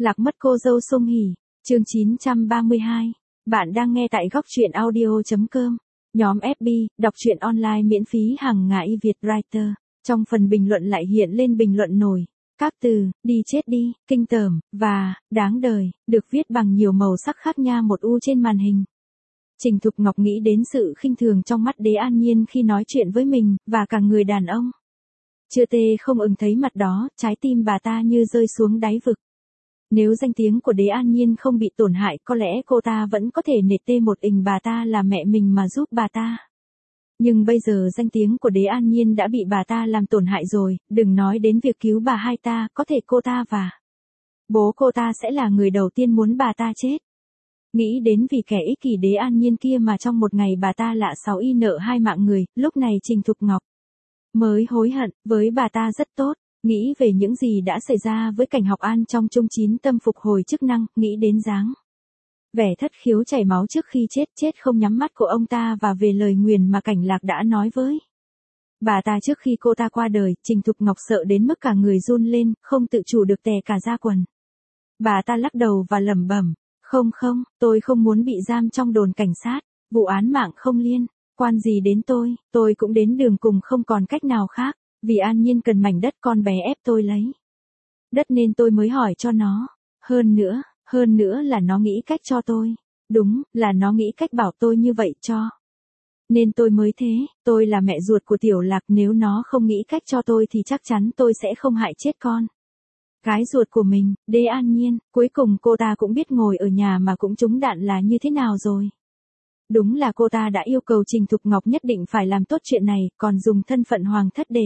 Lạc mất cô dâu Song Hỷ, chương 932. Bạn đang nghe tại góc truyện audio.com. Nhóm FB, đọc truyện online miễn phí hàng ngày Việt Writer. Trong phần bình luận lại hiện lên bình luận nổi. Các từ, đi chết đi, kinh tởm, và, đáng đời, được viết bằng nhiều màu sắc khác nha một u trên màn hình. Trình Thục Ngọc nghĩ đến sự khinh thường trong mắt Đế An Nhiên khi nói chuyện với mình, và cả người đàn ông. Chưa tê không ưng thấy mặt đó, trái tim bà ta như rơi xuống đáy vực. Nếu danh tiếng của Đế An Nhiên không bị tổn hại có lẽ cô ta vẫn có thể nể tê một ình bà ta là mẹ mình mà giúp bà ta. Nhưng bây giờ danh tiếng của Đế An Nhiên đã bị bà ta làm tổn hại rồi, đừng nói đến việc cứu bà hai ta, có thể cô ta và bố cô ta sẽ là người đầu tiên muốn bà ta chết. Nghĩ đến vì kẻ ích kỷ Đế An Nhiên kia mà trong một ngày bà ta lạ 6 y nợ 2 mạng người, lúc này Trình Thục Ngọc mới hối hận, với bà ta rất tốt. Nghĩ về những gì đã xảy ra với Cảnh Học An trong chung 9 tâm phục hồi chức năng, nghĩ đến dáng vẻ thất khiếu chảy máu trước khi chết không nhắm mắt của ông ta và về lời nguyền mà Cảnh Lạc đã nói với bà ta trước khi cô ta qua đời. Trình Thục Ngọc sợ đến mức cả người run lên, không tự chủ được tè cả da quần. Bà ta lắc đầu và lẩm bẩm, không, tôi không muốn bị giam trong đồn cảnh sát, vụ án mạng không liên quan gì đến tôi cũng đến đường cùng không còn cách nào khác. Vì An Nhiên cần mảnh đất con bé ép tôi lấy đất nên tôi mới hỏi cho nó. Hơn nữa là nó nghĩ cách cho tôi. Đúng, là nó nghĩ cách bảo tôi như vậy cho. Nên tôi mới thế, tôi là mẹ ruột của Tiểu Lạc, nếu nó không nghĩ cách cho tôi thì chắc chắn tôi sẽ không hại chết con gái ruột của mình. Đế An Nhiên, cuối cùng cô ta cũng biết ngồi ở nhà mà cũng trúng đạn là như thế nào rồi. Đúng là cô ta đã yêu cầu Trình Thục Ngọc nhất định phải làm tốt chuyện này, còn dùng thân phận hoàng thất để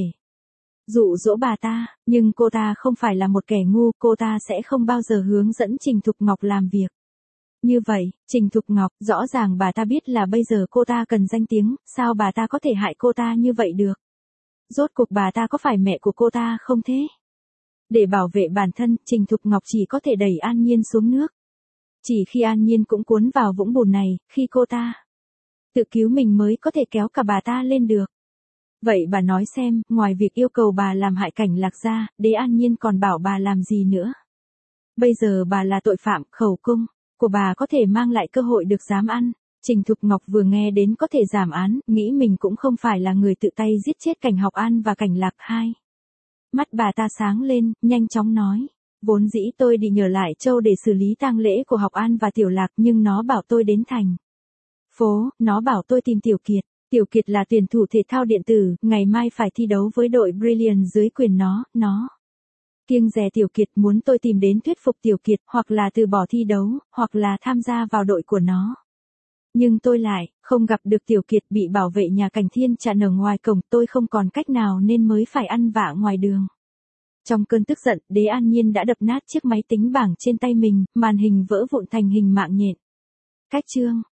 dụ dỗ bà ta, nhưng cô ta không phải là một kẻ ngu, cô ta sẽ không bao giờ hướng dẫn Trình Thục Ngọc làm việc như vậy. Trình Thục Ngọc, rõ ràng bà ta biết là bây giờ cô ta cần danh tiếng, sao bà ta có thể hại cô ta như vậy được? Rốt cuộc bà ta có phải mẹ của cô ta không thế? Để bảo vệ bản thân, Trình Thục Ngọc chỉ có thể đẩy An Nhiên xuống nước. Chỉ khi An Nhiên cũng cuốn vào vũng bùn này, khi cô ta tự cứu mình mới có thể kéo cả bà ta lên được. Vậy bà nói xem, ngoài việc yêu cầu bà làm hại Cảnh Lạc ra, Đế An Nhiên còn bảo bà làm gì nữa? Bây giờ bà là tội phạm, khẩu cung của bà có thể mang lại cơ hội được giám ăn. Trình Thục Ngọc vừa nghe đến có thể giảm án, nghĩ mình cũng không phải là người tự tay giết chết Cảnh Học An và Cảnh Lạc. Hai mắt bà ta sáng lên, nhanh chóng nói, vốn dĩ tôi đi nhờ lại Châu để xử lý tang lễ của Học An và Tiểu Lạc, nhưng nó bảo tôi đến thành phố, nó bảo tôi tìm Tiểu Kiệt. Tiểu Kiệt là tuyển thủ thể thao điện tử, ngày mai phải thi đấu với đội Brilliant dưới quyền nó kiêng dè Tiểu Kiệt, muốn tôi tìm đến thuyết phục Tiểu Kiệt, hoặc là từ bỏ thi đấu, hoặc là tham gia vào đội của nó. Nhưng tôi lại không gặp được Tiểu Kiệt, bị bảo vệ nhà Cảnh Thiên chặn ở ngoài cổng, tôi không còn cách nào nên mới phải ăn vạ ngoài đường. Trong cơn tức giận, Đế An Nhiên đã đập nát chiếc máy tính bảng trên tay mình, màn hình vỡ vụn thành hình mạng nhện. Cách chương